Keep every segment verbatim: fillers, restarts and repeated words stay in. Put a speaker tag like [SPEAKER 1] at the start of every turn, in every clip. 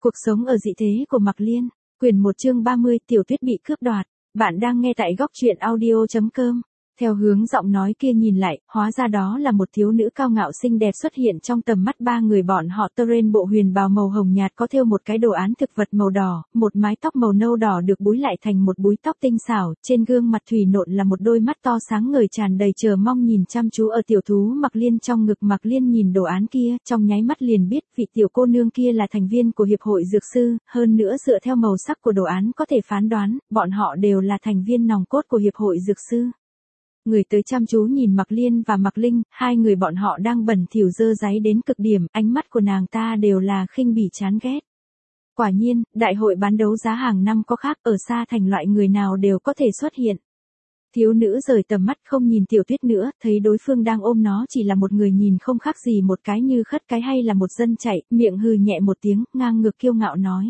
[SPEAKER 1] Cuộc sống ở dị thế của Mạc Liên, quyển một chương ba mươi, Tiểu Tuyết bị cướp đoạt. Bạn đang nghe tại góc truyện audio chấm com. Theo hướng giọng nói kia nhìn lại, hóa ra đó là một thiếu nữ cao ngạo xinh đẹp xuất hiện trong tầm mắt ba người bọn họ. Teren bộ huyền bào màu hồng nhạt có thêu một cái đồ án thực vật màu đỏ, một mái tóc màu nâu đỏ được búi lại thành một búi tóc tinh xảo, trên gương mặt thủy nộn là một đôi mắt to sáng ngời tràn đầy chờ mong nhìn chăm chú ở tiểu thú Mạc Liên. Trong ngực Mạc Liên nhìn đồ án kia, trong nháy mắt liền biết vị tiểu cô nương kia là thành viên của hiệp hội dược sư, hơn nữa dựa theo màu sắc của đồ án có thể phán đoán, bọn họ đều là thành viên nòng cốt của hiệp hội dược sư. Người tới chăm chú nhìn Mạc Liên và Mạc Linh, hai người bọn họ đang bẩn thỉu dơ dáy đến cực điểm, ánh mắt của nàng ta đều là khinh bỉ chán ghét. Quả nhiên, đại hội bán đấu giá hàng năm có khác, ở xa thành loại người nào đều có thể xuất hiện. Thiếu nữ rời tầm mắt không nhìn Tiểu Tuyết nữa, thấy đối phương đang ôm nó chỉ là một người nhìn không khác gì một cái như khất cái hay là một dân chạy, miệng hừ nhẹ một tiếng, ngang ngược kiêu ngạo nói.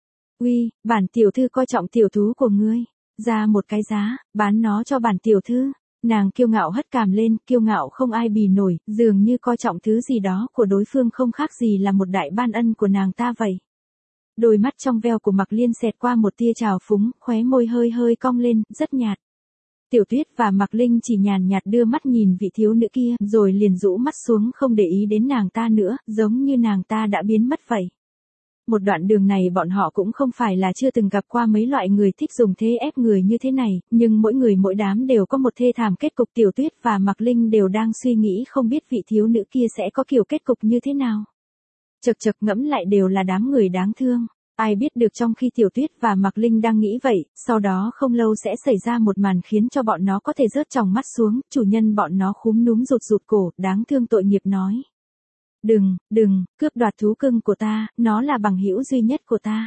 [SPEAKER 1] Uy, bản tiểu thư coi trọng tiểu thú của ngươi, ra một cái giá, bán nó cho bản tiểu thư. Nàng kiêu ngạo hất cằm lên, kiêu ngạo không ai bì nổi, dường như coi trọng thứ gì đó của đối phương không khác gì là một đại ban ân của nàng ta vậy. Đôi mắt trong veo của Mạc Liên xẹt qua một tia trào phúng, khóe môi hơi hơi cong lên, rất nhạt. Tiểu Tuyết và Mạc Linh chỉ nhàn nhạt đưa mắt nhìn vị thiếu nữ kia, rồi liền rũ mắt xuống không để ý đến nàng ta nữa, giống như nàng ta đã biến mất vậy. Một đoạn đường này bọn họ cũng không phải là chưa từng gặp qua mấy loại người thích dùng thế ép người như thế này, nhưng mỗi người mỗi đám đều có một thê thảm kết cục. Tiểu Tuyết và Mạc Linh đều đang suy nghĩ không biết vị thiếu nữ kia sẽ có kiểu kết cục như thế nào. Chật chật ngẫm lại đều là đám người đáng thương. Ai biết được trong khi Tiểu Tuyết và Mạc Linh đang nghĩ vậy, sau đó không lâu sẽ xảy ra một màn khiến cho bọn nó có thể rớt tròng mắt xuống, chủ nhân bọn nó khúm núm rụt rụt cổ, đáng thương tội nghiệp nói. Đừng, đừng, cướp đoạt thú cưng của ta, nó là bằng hữu duy nhất của ta.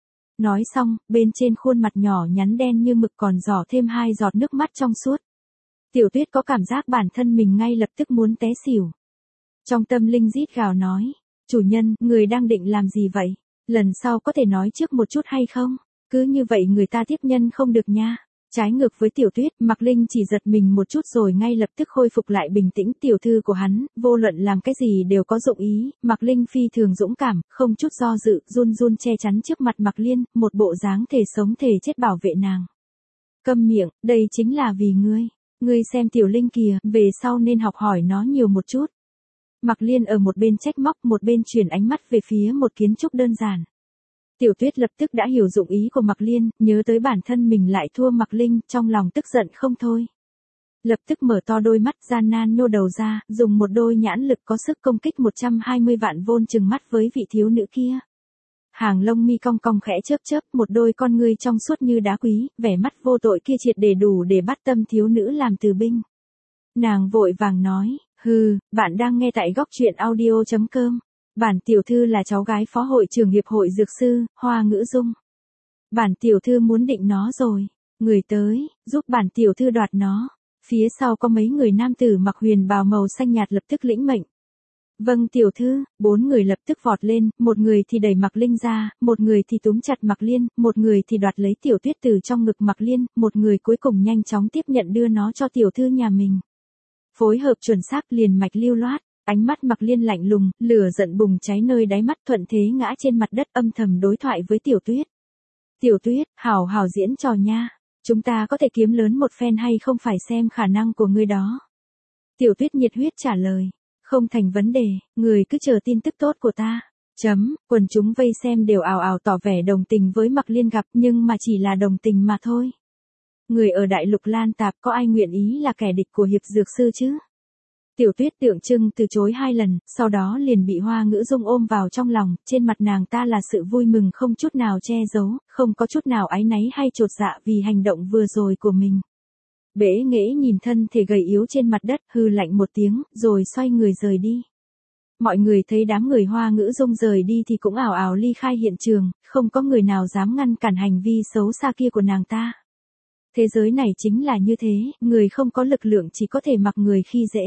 [SPEAKER 1] Nói xong, bên trên khuôn mặt nhỏ nhắn đen như mực còn giỏ thêm hai giọt nước mắt trong suốt. Tiểu Tuyết có cảm giác bản thân mình ngay lập tức muốn té xỉu. Trong tâm linh rít gào nói, chủ nhân, người đang định làm gì vậy? Lần sau có thể nói trước một chút hay không? Cứ như vậy người ta tiếp nhân không được nha. Trái ngược với Tiểu Tuyết, Mạc Linh chỉ giật mình một chút rồi ngay lập tức khôi phục lại bình tĩnh. Tiểu thư của hắn, vô luận làm cái gì đều có dụng ý. Mạc Linh phi thường dũng cảm, không chút do dự, run run che chắn trước mặt Mạc Liên, một bộ dáng thể sống thể chết bảo vệ nàng. Câm miệng, đây chính là vì ngươi. Ngươi xem Tiểu Linh kìa, về sau nên học hỏi nó nhiều một chút. Mạc Liên ở một bên trách móc, một bên chuyển ánh mắt về phía một kiến trúc đơn giản. Tiểu Tuyết lập tức đã hiểu dụng ý của Mạc Liên, nhớ tới bản thân mình lại thua Mạc Linh, trong lòng tức giận không thôi. Lập tức mở to đôi mắt gian nan nhô đầu ra, dùng một đôi nhãn lực có sức công kích một trăm hai mươi vạn vôn chừng mắt với vị thiếu nữ kia. Hàng lông mi cong cong khẽ chớp chớp, một đôi con ngươi trong suốt như đá quý, vẻ mắt vô tội kia triệt để đủ để bắt tâm thiếu nữ làm từ binh. Nàng vội vàng nói, hừ, bạn đang nghe tại góc truyện audio chấm com. Bản tiểu thư là cháu gái phó hội trưởng hiệp hội dược sư, Hoa Ngữ Dung. Bản tiểu thư muốn định nó rồi. Người tới, giúp bản tiểu thư đoạt nó. Phía sau có mấy người nam tử mặc huyền bào màu xanh nhạt lập tức lĩnh mệnh. Vâng tiểu thư, bốn người lập tức vọt lên, một người thì đẩy Mạc Linh ra, một người thì túm chặt Mạc Liên, một người thì đoạt lấy Tiểu Tuyết từ trong ngực Mạc Liên, một người cuối cùng nhanh chóng tiếp nhận đưa nó cho tiểu thư nhà mình. Phối hợp chuẩn xác liền mạch lưu loát. Ánh mắt Mạc Liên lạnh lùng, lửa giận bùng cháy nơi đáy mắt, thuận thế ngã trên mặt đất âm thầm đối thoại với Tiểu Tuyết. Tiểu Tuyết, hảo hảo diễn trò nha. Chúng ta có thể kiếm lớn một phen hay không phải xem khả năng của ngươi đó. Tiểu Tuyết nhiệt huyết trả lời. Không thành vấn đề, người cứ chờ tin tức tốt của ta. Chấm, quần chúng vây xem đều ào ào tỏ vẻ đồng tình với Mạc Liên gặp nhưng mà chỉ là đồng tình mà thôi. Người ở đại lục Lan Tạp có ai nguyện ý là kẻ địch của hiệp dược sư chứ? Tiểu Tuyết tượng trưng từ chối hai lần, sau đó liền bị Hoa Ngữ Dung ôm vào trong lòng, trên mặt nàng ta là sự vui mừng không chút nào che giấu, không có chút nào áy náy hay chột dạ vì hành động vừa rồi của mình. Bể nghễ nhìn thân thể gầy yếu trên mặt đất, hư lạnh một tiếng, rồi xoay người rời đi. Mọi người thấy đám người Hoa Ngữ Dung rời đi thì cũng ảo ảo ly khai hiện trường, không có người nào dám ngăn cản hành vi xấu xa kia của nàng ta. Thế giới này chính là như thế, người không có lực lượng chỉ có thể mặc người khi dễ.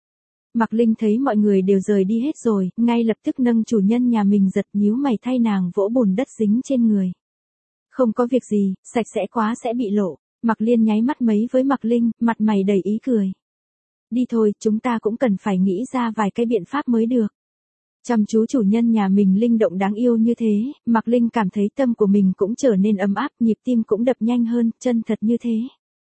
[SPEAKER 1] Mạc Linh thấy mọi người đều rời đi hết rồi, ngay lập tức nâng chủ nhân nhà mình giật nhíu mày thay nàng vỗ bùn đất dính trên người. Không có việc gì, sạch sẽ quá sẽ bị lộ. Mạc Liên nháy mắt mấy với Mạc Linh, mặt mày đầy ý cười. Đi thôi, chúng ta cũng cần phải nghĩ ra vài cái biện pháp mới được. Chăm chú chủ nhân nhà mình linh động đáng yêu như thế, Mạc Linh cảm thấy tâm của mình cũng trở nên ấm áp, nhịp tim cũng đập nhanh hơn, chân thật như thế.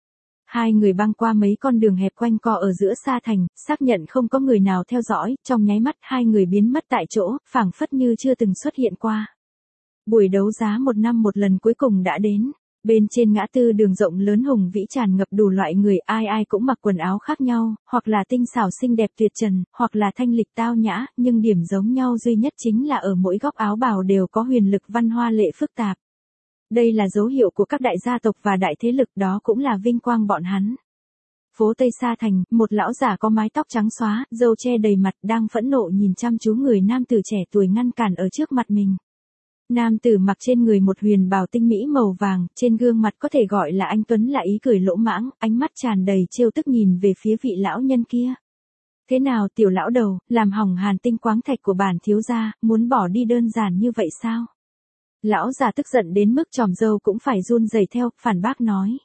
[SPEAKER 1] Hai người băng qua mấy con đường hẹp quanh co ở giữa Sa Thành, xác nhận không có người nào theo dõi, trong nháy mắt hai người biến mất tại chỗ, phảng phất như chưa từng xuất hiện qua. Buổi đấu giá một năm một lần cuối cùng đã đến. Bên trên ngã tư đường rộng lớn hùng vĩ tràn ngập đủ loại người, ai ai cũng mặc quần áo khác nhau, hoặc là tinh xảo xinh đẹp tuyệt trần, hoặc là thanh lịch tao nhã, nhưng điểm giống nhau duy nhất chính là ở mỗi góc áo bào đều có huyền lực văn hoa lệ phức tạp. Đây là dấu hiệu của các đại gia tộc và đại thế lực, đó cũng là vinh quang bọn hắn. Phố Tây Sa Thành, một lão giả có mái tóc trắng xóa, râu che đầy mặt đang phẫn nộ nhìn chăm chú người nam tử trẻ tuổi ngăn cản ở trước mặt mình. Nam tử mặc trên người một huyền bào tinh mỹ màu vàng, trên gương mặt có thể gọi là anh tuấn là ý cười lỗ mãng, ánh mắt tràn đầy trêu tức nhìn về phía vị lão nhân kia. Thế nào tiểu lão đầu, làm hỏng hàn tinh quáng thạch của bản thiếu gia, muốn bỏ đi đơn giản như vậy sao? Lão già tức giận đến mức tròm râu cũng phải run rẩy theo, phản bác nói.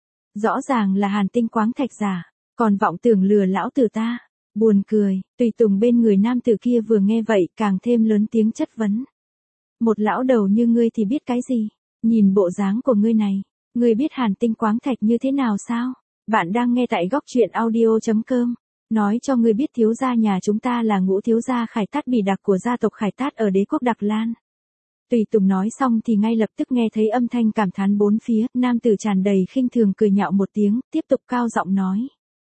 [SPEAKER 1] Rõ ràng là hàn tinh quáng thạch giả, còn vọng tưởng lừa lão tử ta. Buồn cười, tùy tùng bên người nam tử kia vừa nghe vậy càng thêm lớn tiếng chất vấn. Một lão đầu như ngươi thì biết cái gì? Nhìn bộ dáng của ngươi này, ngươi biết hàn tinh quáng thạch như thế nào sao? Bạn đang nghe tại góc truyện audio chấm com. Nói cho ngươi biết thiếu gia nhà chúng ta là Ngũ thiếu gia Khải Tát Bỉ Đặc của gia tộc Khải Tát ở đế quốc Đặc Lan. Tùy tùng nói xong thì ngay lập tức nghe thấy âm thanh cảm thán bốn phía, nam tử tràn đầy khinh thường cười nhạo một tiếng, tiếp tục cao giọng nói.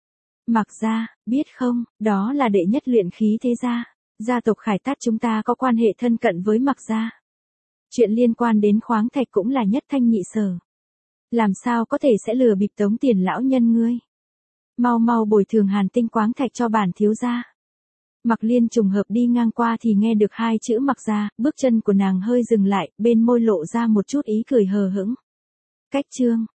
[SPEAKER 1] Mặc gia, biết không, đó là đệ nhất luyện khí thế gia, gia tộc Khải Tát chúng ta có quan hệ thân cận với Mặc gia. Chuyện liên quan đến khoáng thạch cũng là nhất thanh nhị sở. Làm sao có thể sẽ lừa bịp tống tiền lão nhân ngươi? Mau mau bồi thường hàn tinh quáng thạch cho bản thiếu gia. Mạc Liên trùng hợp đi ngang qua thì nghe được hai chữ Mặc gia, bước chân của nàng hơi dừng lại, bên môi lộ ra một chút ý cười hờ hững. Cách chương,